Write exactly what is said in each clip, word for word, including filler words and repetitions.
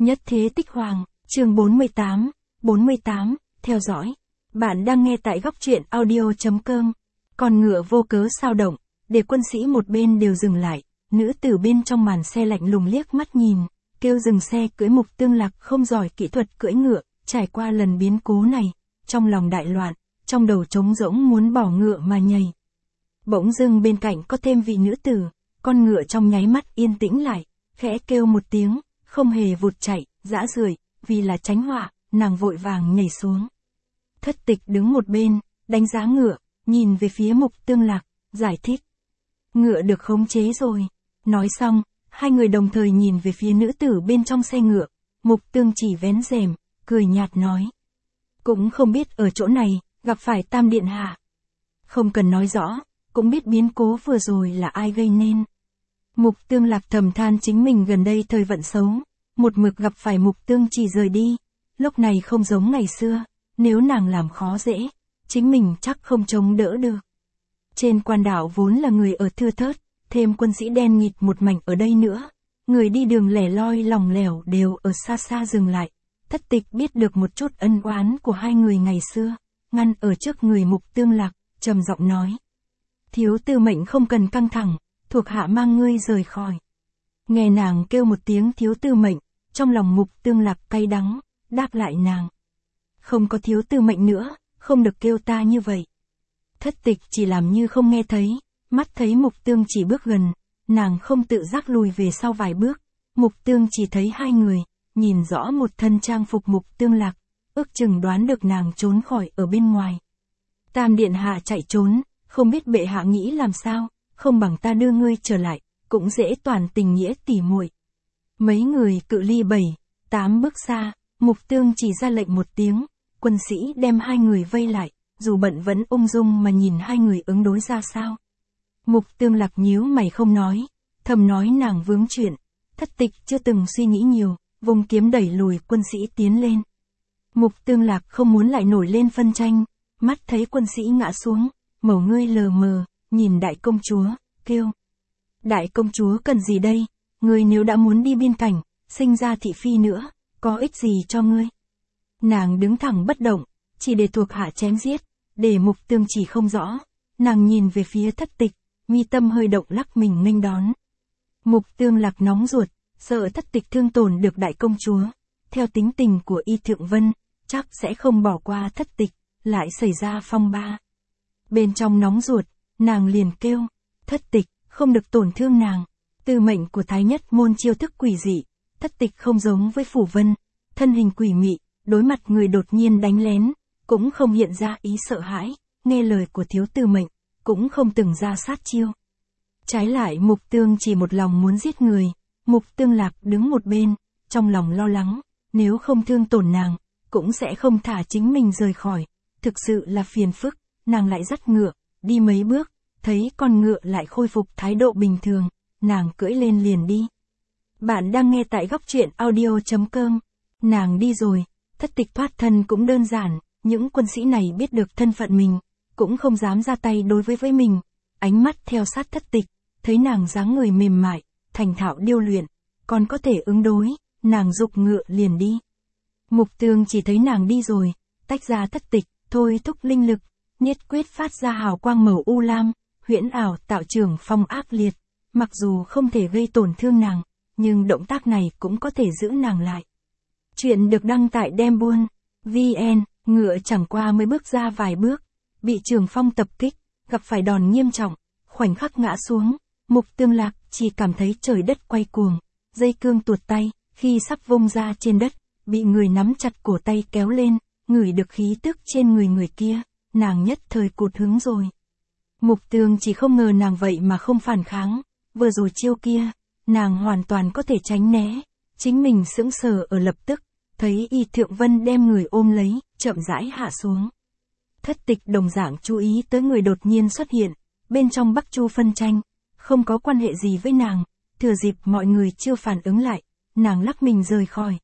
Nhất thế tích hoàng, chương bốn mươi tám, bốn mươi tám, theo dõi. Bạn đang nghe tại góc truyện audio.com. Con ngựa vô cớ sao động, để quân sĩ một bên đều dừng lại, nữ tử bên trong màn xe lạnh lùng liếc mắt nhìn, kêu dừng xe. Cưỡi Mục Tương Lạc không giỏi kỹ thuật cưỡi ngựa, trải qua lần biến cố này, trong lòng đại loạn, trong đầu trống rỗng muốn bỏ ngựa mà nhảy. Bỗng dưng bên cạnh có thêm vị nữ tử, con ngựa trong nháy mắt yên tĩnh lại, khẽ kêu một tiếng, không hề vụt chạy, dã rưởi, vì là tránh họa, nàng vội vàng nhảy xuống. Thất Tịch đứng một bên, đánh giá ngựa, nhìn về phía Mục Tương Lạc, giải thích. Ngựa được khống chế rồi. Nói xong, hai người đồng thời nhìn về phía nữ tử bên trong xe ngựa, Mục Tương chỉ vén rèm, cười nhạt nói. Cũng không biết ở chỗ này, gặp phải Tam Điện Hạ. Không cần nói rõ, cũng biết biến cố vừa rồi là ai gây nên. Mục Tương Lạc thầm than chính mình gần đây thời vận xấu, một mực gặp phải Mục Tương chỉ rời đi, lúc này không giống ngày xưa, nếu nàng làm khó dễ, chính mình chắc không chống đỡ được. Trên quan đảo vốn là người ở thưa thớt, thêm quân sĩ đen nghịt một mảnh ở đây nữa, người đi đường lẻ loi lòng lẻo đều ở xa xa dừng lại. Thất Tịch biết được một chút ân oán của hai người ngày xưa, ngăn ở trước người Mục Tương Lạc, trầm giọng nói. Thiếu tư mệnh không cần căng thẳng, thuộc hạ mang ngươi rời khỏi. Nghe nàng kêu một tiếng thiếu tư mệnh, trong lòng Mục Tương Lạc cay đắng, đáp lại nàng. Không có thiếu tư mệnh nữa, không được kêu ta như vậy. Thất Tịch chỉ làm như không nghe thấy, mắt thấy Mục Tương chỉ bước gần, nàng không tự giác lùi về sau vài bước. Mục Tương chỉ thấy hai người, nhìn rõ một thân trang phục Mục Tương Lạc, ước chừng đoán được nàng trốn khỏi ở bên ngoài. Tam Điện Hạ chạy trốn, không biết bệ hạ nghĩ làm sao, không bằng ta đưa ngươi trở lại, cũng dễ toàn tình nghĩa tỉ muội. Mấy người cự ly bảy, tám bước xa, Mục Tương chỉ ra lệnh một tiếng, quân sĩ đem hai người vây lại, dù bận vẫn ung dung mà nhìn hai người ứng đối ra sao. Mục Tương Lạc nhíu mày không nói, thầm nói nàng vướng chuyện. Thất Tịch chưa từng suy nghĩ nhiều, vùng kiếm đẩy lùi quân sĩ tiến lên. Mục Tương Lạc không muốn lại nổi lên phân tranh, mắt thấy quân sĩ ngã xuống, mẩu ngươi lờ mờ, nhìn đại công chúa, kêu. Đại công chúa cần gì đây, ngươi nếu đã muốn đi biên cảnh, sinh ra thị phi nữa, có ích gì cho ngươi. Nàng đứng thẳng bất động, chỉ để thuộc hạ chém giết, để Mục Tương chỉ không rõ, nàng nhìn về phía Thất Tịch, mi tâm hơi động lắc mình nghênh đón. Mục Tương Lạc nóng ruột, sợ Thất Tịch thương tổn được đại công chúa, theo tính tình của Y Thượng Vân, chắc sẽ không bỏ qua Thất Tịch, lại xảy ra phong ba. Bên trong nóng ruột, nàng liền kêu, Thất Tịch, không được tổn thương nàng. Tư mệnh của Thái Nhất môn chiêu thức quỷ dị, Thất Tịch không giống với Phủ Vân, thân hình quỷ mị, đối mặt người đột nhiên đánh lén, cũng không hiện ra ý sợ hãi, nghe lời của thiếu tư mệnh, cũng không từng ra sát chiêu. Trái lại Mục Tương chỉ một lòng muốn giết người, Mục Tương Lạc đứng một bên, trong lòng lo lắng, nếu không thương tổn nàng, cũng sẽ không thả chính mình rời khỏi, thực sự là phiền phức. Nàng lại dắt ngựa, đi mấy bước, thấy con ngựa lại khôi phục thái độ bình thường, nàng cưỡi lên liền đi. Bạn đang nghe tại góc truyện audio.com. Nàng đi rồi, Thất Tịch thoát thân cũng đơn giản, những quân sĩ này biết được thân phận mình, cũng không dám ra tay đối với với mình. Ánh mắt theo sát Thất Tịch, thấy nàng dáng người mềm mại, thành thạo điêu luyện, còn có thể ứng đối, nàng giục ngựa liền đi. Mục Tương chỉ thấy nàng đi rồi, tách ra Thất Tịch, thôi thúc linh lực. Niết quyết phát ra hào quang màu u lam, huyễn ảo tạo trưởng phong ác liệt, mặc dù không thể gây tổn thương nàng, nhưng động tác này cũng có thể giữ nàng lại. Chuyện được đăng tại Đem Buôn, vn, ngựa chẳng qua mới bước ra vài bước, bị trường phong tập kích, gặp phải đòn nghiêm trọng, khoảnh khắc ngã xuống, Mục Tương Lạc chỉ cảm thấy trời đất quay cuồng, dây cương tuột tay, khi sắp vung ra trên đất, bị người nắm chặt cổ tay kéo lên, ngửi được khí tức trên người người kia. Nàng nhất thời cụt hứng rồi. Mục Tương chỉ không ngờ nàng vậy mà không phản kháng, vừa rồi chiêu kia, nàng hoàn toàn có thể tránh né, chính mình sững sờ ở lập tức, thấy Y Thượng Vân đem người ôm lấy, chậm rãi hạ xuống. Thất Tịch đồng dạng chú ý tới người đột nhiên xuất hiện, bên trong Bắc Chu phân tranh, không có quan hệ gì với nàng, thừa dịp mọi người chưa phản ứng lại, nàng lắc mình rời khỏi.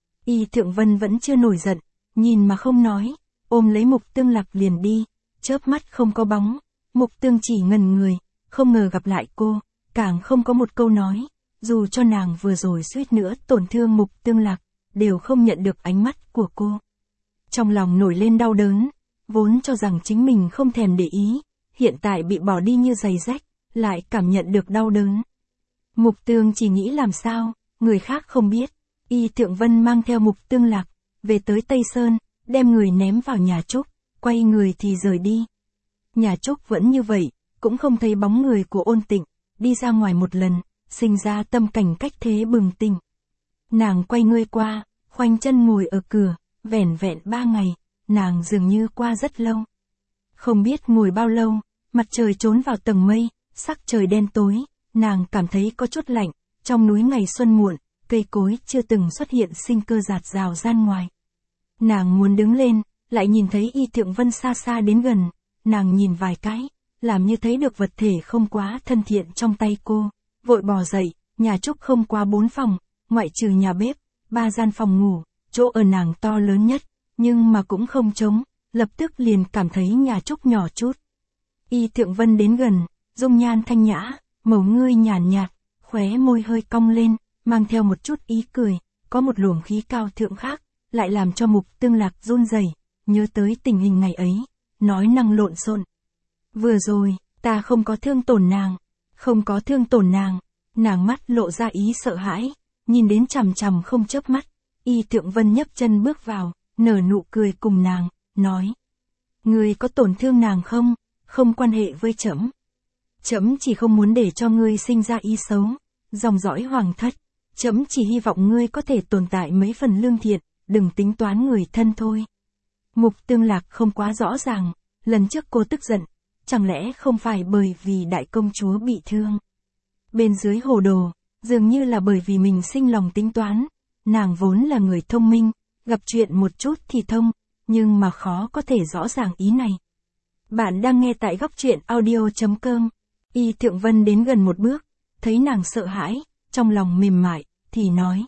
Y Thượng Vân vẫn chưa nổi giận, nhìn mà không nói. Ôm lấy Mục Tương Lạc liền đi, chớp mắt không có bóng, Mục Tương chỉ ngẩn người, không ngờ gặp lại cô, càng không có một câu nói, dù cho nàng vừa rồi suýt nữa tổn thương Mục Tương Lạc, đều không nhận được ánh mắt của cô. Trong lòng nổi lên đau đớn, vốn cho rằng chính mình không thèm để ý, hiện tại bị bỏ đi như giày rách, lại cảm nhận được đau đớn. Mục Tương chỉ nghĩ làm sao, người khác không biết. Y Thượng Vân mang theo Mục Tương Lạc, về tới Tây Sơn, đem người ném vào nhà Trúc, quay người thì rời đi. Nhà Trúc vẫn như vậy, cũng không thấy bóng người của Ôn Tịnh, đi ra ngoài một lần, sinh ra tâm cảnh cách thế bừng tỉnh. Nàng quay người qua, khoanh chân ngồi ở cửa, vẻn vẹn ba ngày, nàng dường như qua rất lâu. Không biết ngồi bao lâu, mặt trời trốn vào tầng mây, sắc trời đen tối, nàng cảm thấy có chút lạnh, trong núi ngày xuân muộn, cây cối chưa từng xuất hiện sinh cơ rạt rào gian ngoài. Nàng muốn đứng lên, lại nhìn thấy Y Thượng Vân xa xa đến gần, nàng nhìn vài cái, làm như thấy được vật thể không quá thân thiện trong tay cô, vội bò dậy, nhà Trúc không quá bốn phòng, ngoại trừ nhà bếp, ba gian phòng ngủ, chỗ ở nàng to lớn nhất, nhưng mà cũng không trống, lập tức liền cảm thấy nhà Trúc nhỏ chút. Y Thượng Vân đến gần, dung nhan thanh nhã, màu ngươi nhàn nhạt, khóe môi hơi cong lên, mang theo một chút ý cười, có một luồng khí cao thượng khác, lại làm cho Mục Tương Lạc run rẩy, nhớ tới tình hình ngày ấy, nói năng lộn xộn. Vừa rồi, ta không có thương tổn nàng, không có thương tổn nàng, nàng mắt lộ ra ý sợ hãi, nhìn đến chằm chằm không chớp mắt. Y Thượng Vân nhấc chân bước vào, nở nụ cười cùng nàng, nói: ngươi có tổn thương nàng không, không quan hệ với trẫm. Trẫm chỉ không muốn để cho ngươi sinh ra ý xấu, dòng dõi hoàng thất, trẫm chỉ hy vọng ngươi có thể tồn tại mấy phần lương thiện, đừng tính toán người thân thôi. Mục Tương Lạc không quá rõ ràng, lần trước cô tức giận, chẳng lẽ không phải bởi vì đại công chúa bị thương. Bên dưới hồ đồ, dường như là bởi vì mình sinh lòng tính toán, nàng vốn là người thông minh, gặp chuyện một chút thì thông, nhưng mà khó có thể rõ ràng ý này. Bạn đang nghe tại góc truyện audio.com. Y Thượng Vân đến gần một bước, thấy nàng sợ hãi, trong lòng mềm mại, thì nói: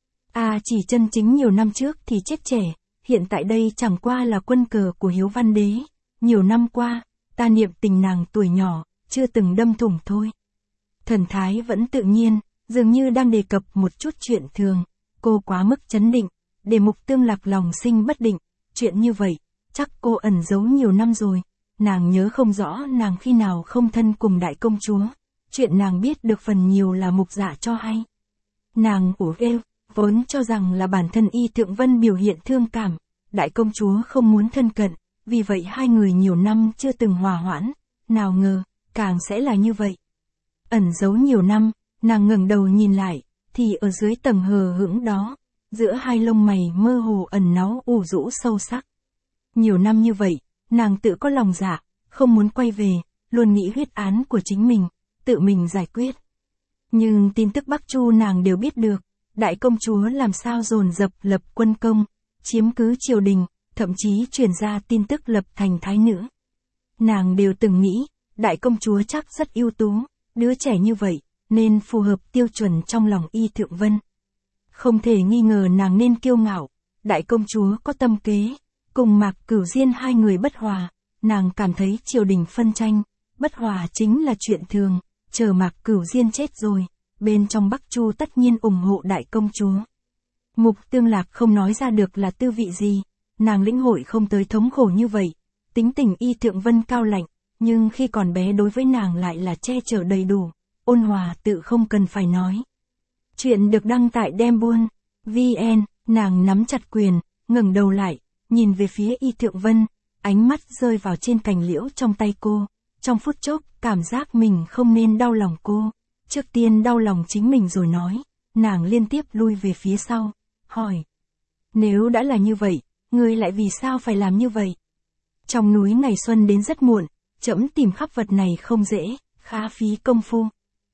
à chỉ chân chính nhiều năm trước thì chết trẻ, hiện tại đây chẳng qua là quân cờ của Hiếu Văn Đế, nhiều năm qua, ta niệm tình nàng tuổi nhỏ, chưa từng đâm thủng thôi. Thần thái vẫn tự nhiên, dường như đang đề cập một chút chuyện thường, cô quá mức chấn định, để Mục Tương Lạc lòng sinh bất định, chuyện như vậy, chắc cô ẩn giấu nhiều năm rồi, nàng nhớ không rõ nàng khi nào không thân cùng đại công chúa, chuyện nàng biết được phần nhiều là Mục Dạ cho hay. Nàng ủ êu, vốn cho rằng là bản thân Y Thượng Vân biểu hiện thương cảm, đại công chúa không muốn thân cận, vì vậy hai người nhiều năm chưa từng hòa hoãn, nào ngờ, càng sẽ là như vậy. Ẩn giấu nhiều năm, nàng ngẩng đầu nhìn lại, thì ở dưới tầng hờ hững đó, giữa hai lông mày mơ hồ ẩn náu ủ rũ sâu sắc. Nhiều năm như vậy, nàng tự có lòng dạ, không muốn quay về, luôn nghĩ huyết án của chính mình, tự mình giải quyết. Nhưng tin tức Bắc Chu nàng đều biết được, đại công chúa làm sao dồn dập lập quân công, chiếm cứ triều đình, thậm chí truyền ra tin tức lập thành thái nữ. Nàng đều từng nghĩ, đại công chúa chắc rất ưu tú, đứa trẻ như vậy, nên phù hợp tiêu chuẩn trong lòng Y Thượng Vân. Không thể nghi ngờ nàng nên kiêu ngạo, đại công chúa có tâm kế, cùng Mạc Cửu Diên hai người bất hòa, nàng cảm thấy triều đình phân tranh, bất hòa chính là chuyện thường, chờ Mạc Cửu Diên chết rồi, bên trong Bắc Chu tất nhiên ủng hộ đại công chúa. Mục Tương Lạc không nói ra được là tư vị gì, nàng lĩnh hội không tới thống khổ như vậy, tính tình Y Thượng Vân cao lạnh, nhưng khi còn bé đối với nàng lại là che chở đầy đủ, ôn hòa tự không cần phải nói. Chuyện được đăng tại Đem Buôn, vê en, nàng nắm chặt quyền, ngẩng đầu lại, nhìn về phía Y Thượng Vân, ánh mắt rơi vào trên cành liễu trong tay cô, trong phút chốc, cảm giác mình không nên đau lòng cô, trước tiên đau lòng chính mình rồi nói, nàng liên tiếp lui về phía sau, hỏi: nếu đã là như vậy, ngươi lại vì sao phải làm như vậy? Trong núi ngày xuân đến rất muộn, trẫm tìm khắp vật này không dễ, khá phí công phu.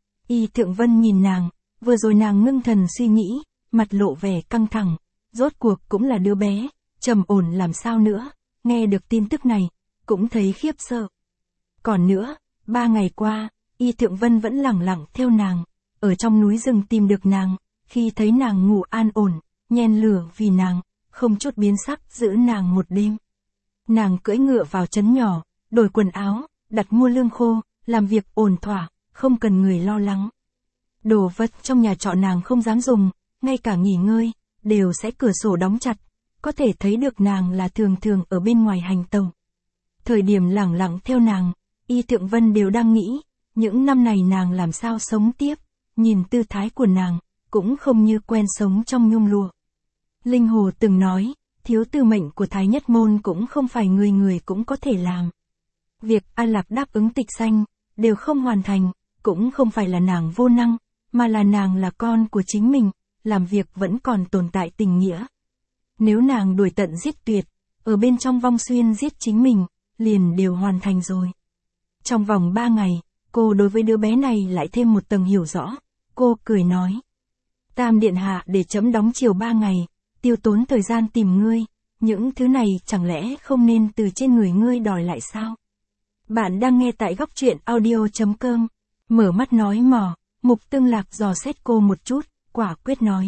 Y Thượng Vân nhìn nàng, vừa rồi nàng ngưng thần suy nghĩ, mặt lộ vẻ căng thẳng, rốt cuộc cũng là đứa bé, trầm ổn làm sao nữa, nghe được tin tức này, cũng thấy khiếp sợ. Còn nữa, ba ngày qua, Y Thượng Vân vẫn lẳng lặng theo nàng, ở trong núi rừng tìm được nàng, khi thấy nàng ngủ an ổn, nhen lửa vì nàng, không chút biến sắc giữ nàng một đêm. Nàng cưỡi ngựa vào trấn nhỏ, đổi quần áo, đặt mua lương khô, làm việc ổn thỏa, không cần người lo lắng. Đồ vật trong nhà trọ nàng không dám dùng, ngay cả nghỉ ngơi, đều sẽ cửa sổ đóng chặt, có thể thấy được nàng là thường thường ở bên ngoài hành tàu. Thời điểm lẳng lặng theo nàng, Y Thượng Vân đều đang nghĩ, những năm này nàng làm sao sống tiếp, nhìn tư thái của nàng, cũng không như quen sống trong nhung lụa. Linh Hồ từng nói, thiếu tư mệnh của Thái Nhất Môn cũng không phải người người cũng có thể làm. Việc A Lạp đáp ứng tịch sanh, đều không hoàn thành, cũng không phải là nàng vô năng, mà là nàng là con của chính mình, làm việc vẫn còn tồn tại tình nghĩa. Nếu nàng đuổi tận giết tuyệt, ở bên trong vong xuyên giết chính mình, liền đều hoàn thành rồi. Trong vòng ba ngày, cô đối với đứa bé này lại thêm một tầng hiểu rõ, cô cười nói. Tam điện hạ để trẫm đóng chiều ba ngày, tiêu tốn thời gian tìm ngươi, những thứ này chẳng lẽ không nên từ trên người ngươi đòi lại sao? Bạn đang nghe tại góc truyện audio chấm com, mở mắt nói mò, Mục Tương Lạc dò xét cô một chút, quả quyết nói.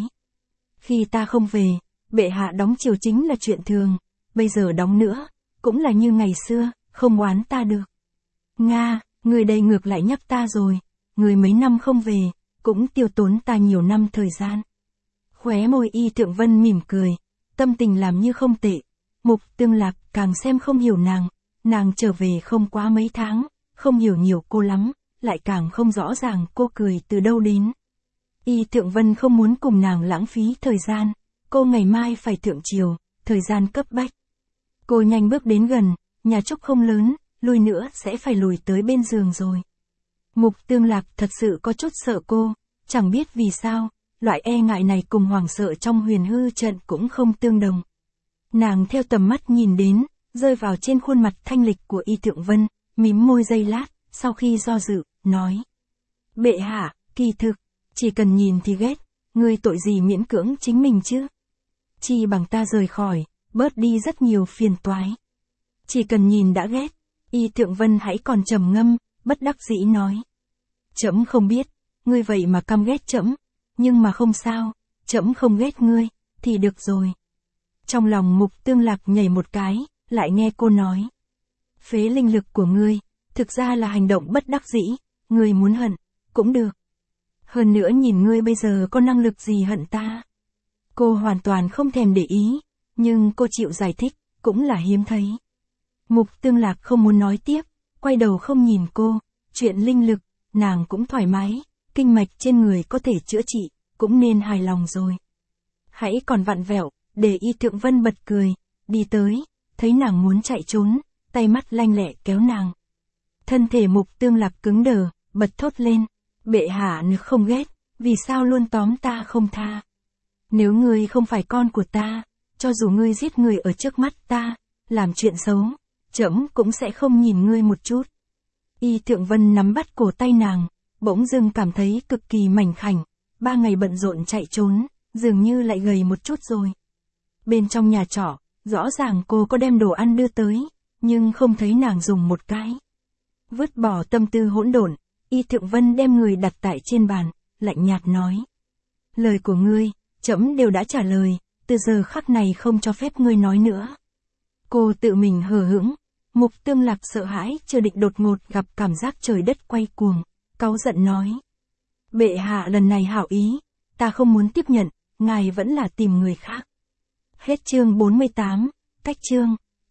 Khi ta không về, bệ hạ đóng chiều chính là chuyện thường, bây giờ đóng nữa, cũng là như ngày xưa, không oán ta được. Nga, người đây ngược lại nhắc ta rồi, người mấy năm không về, cũng tiêu tốn ta nhiều năm thời gian. Khóe môi Y Thượng Vân mỉm cười, tâm tình làm như không tệ. Mục Tương Lạc càng xem không hiểu nàng, nàng trở về không quá mấy tháng, không hiểu nhiều cô lắm, lại càng không rõ ràng cô cười từ đâu đến. Y Thượng Vân không muốn cùng nàng lãng phí thời gian, cô ngày mai phải thượng triều, thời gian cấp bách. Cô nhanh bước đến gần, nhà trúc không lớn, lùi nữa sẽ phải lùi tới bên giường rồi. Mục Tương Lạc thật sự có chút sợ cô, chẳng biết vì sao, loại e ngại này cùng hoàng sợ trong huyền hư trận cũng không tương đồng. Nàng theo tầm mắt nhìn đến, rơi vào trên khuôn mặt thanh lịch của Y Thượng Vân, mím môi giây lát, sau khi do dự, nói. Bệ hạ, kỳ thực, chỉ cần nhìn thì ghét, ngươi tội gì miễn cưỡng chính mình chứ? Chi bằng ta rời khỏi, bớt đi rất nhiều phiền toái. Chỉ cần nhìn đã ghét, Y Thượng Vân hãy còn trầm ngâm, bất đắc dĩ nói. Trẫm không biết, ngươi vậy mà căm ghét trẫm, nhưng mà không sao, trẫm không ghét ngươi, thì được rồi. Trong lòng Mục Tương Lạc nhảy một cái, lại nghe cô nói. Phế linh lực của ngươi, thực ra là hành động bất đắc dĩ, ngươi muốn hận, cũng được. Hơn nữa nhìn ngươi bây giờ có năng lực gì hận ta. Cô hoàn toàn không thèm để ý, nhưng cô chịu giải thích, cũng là hiếm thấy. Mục Tương Lạc không muốn nói tiếp, quay đầu không nhìn cô, chuyện linh lực, nàng cũng thoải mái, kinh mạch trên người có thể chữa trị, cũng nên hài lòng rồi. Hãy còn vặn vẹo, để Y Thượng Vân bật cười, đi tới, thấy nàng muốn chạy trốn, tay mắt lanh lẹ kéo nàng. Thân thể Mục Tương Lạc cứng đờ, bật thốt lên, bệ hạ nếu không ghét, vì sao luôn tóm ta không tha? Nếu ngươi không phải con của ta, cho dù ngươi giết người ở trước mắt ta, làm chuyện xấu, trẫm cũng sẽ không nhìn ngươi một chút. Y Thượng Vân nắm bắt cổ tay nàng, bỗng dưng cảm thấy cực kỳ mảnh khảnh, ba ngày bận rộn chạy trốn, dường như lại gầy một chút rồi. Bên trong nhà trọ, rõ ràng cô có đem đồ ăn đưa tới, nhưng không thấy nàng dùng một cái. Vứt bỏ tâm tư hỗn độn, Y Thượng Vân đem người đặt tại trên bàn, lạnh nhạt nói. Lời của ngươi, trẫm đều đã trả lời, từ giờ khắc này không cho phép ngươi nói nữa. Cô tự mình hờ hững, Mục Tương Lạc sợ hãi chưa định đột ngột gặp cảm giác trời đất quay cuồng, cáu giận nói. Bệ hạ lần này hảo ý, ta không muốn tiếp nhận, ngài vẫn là tìm người khác. Hết chương bốn mươi tám, cách chương.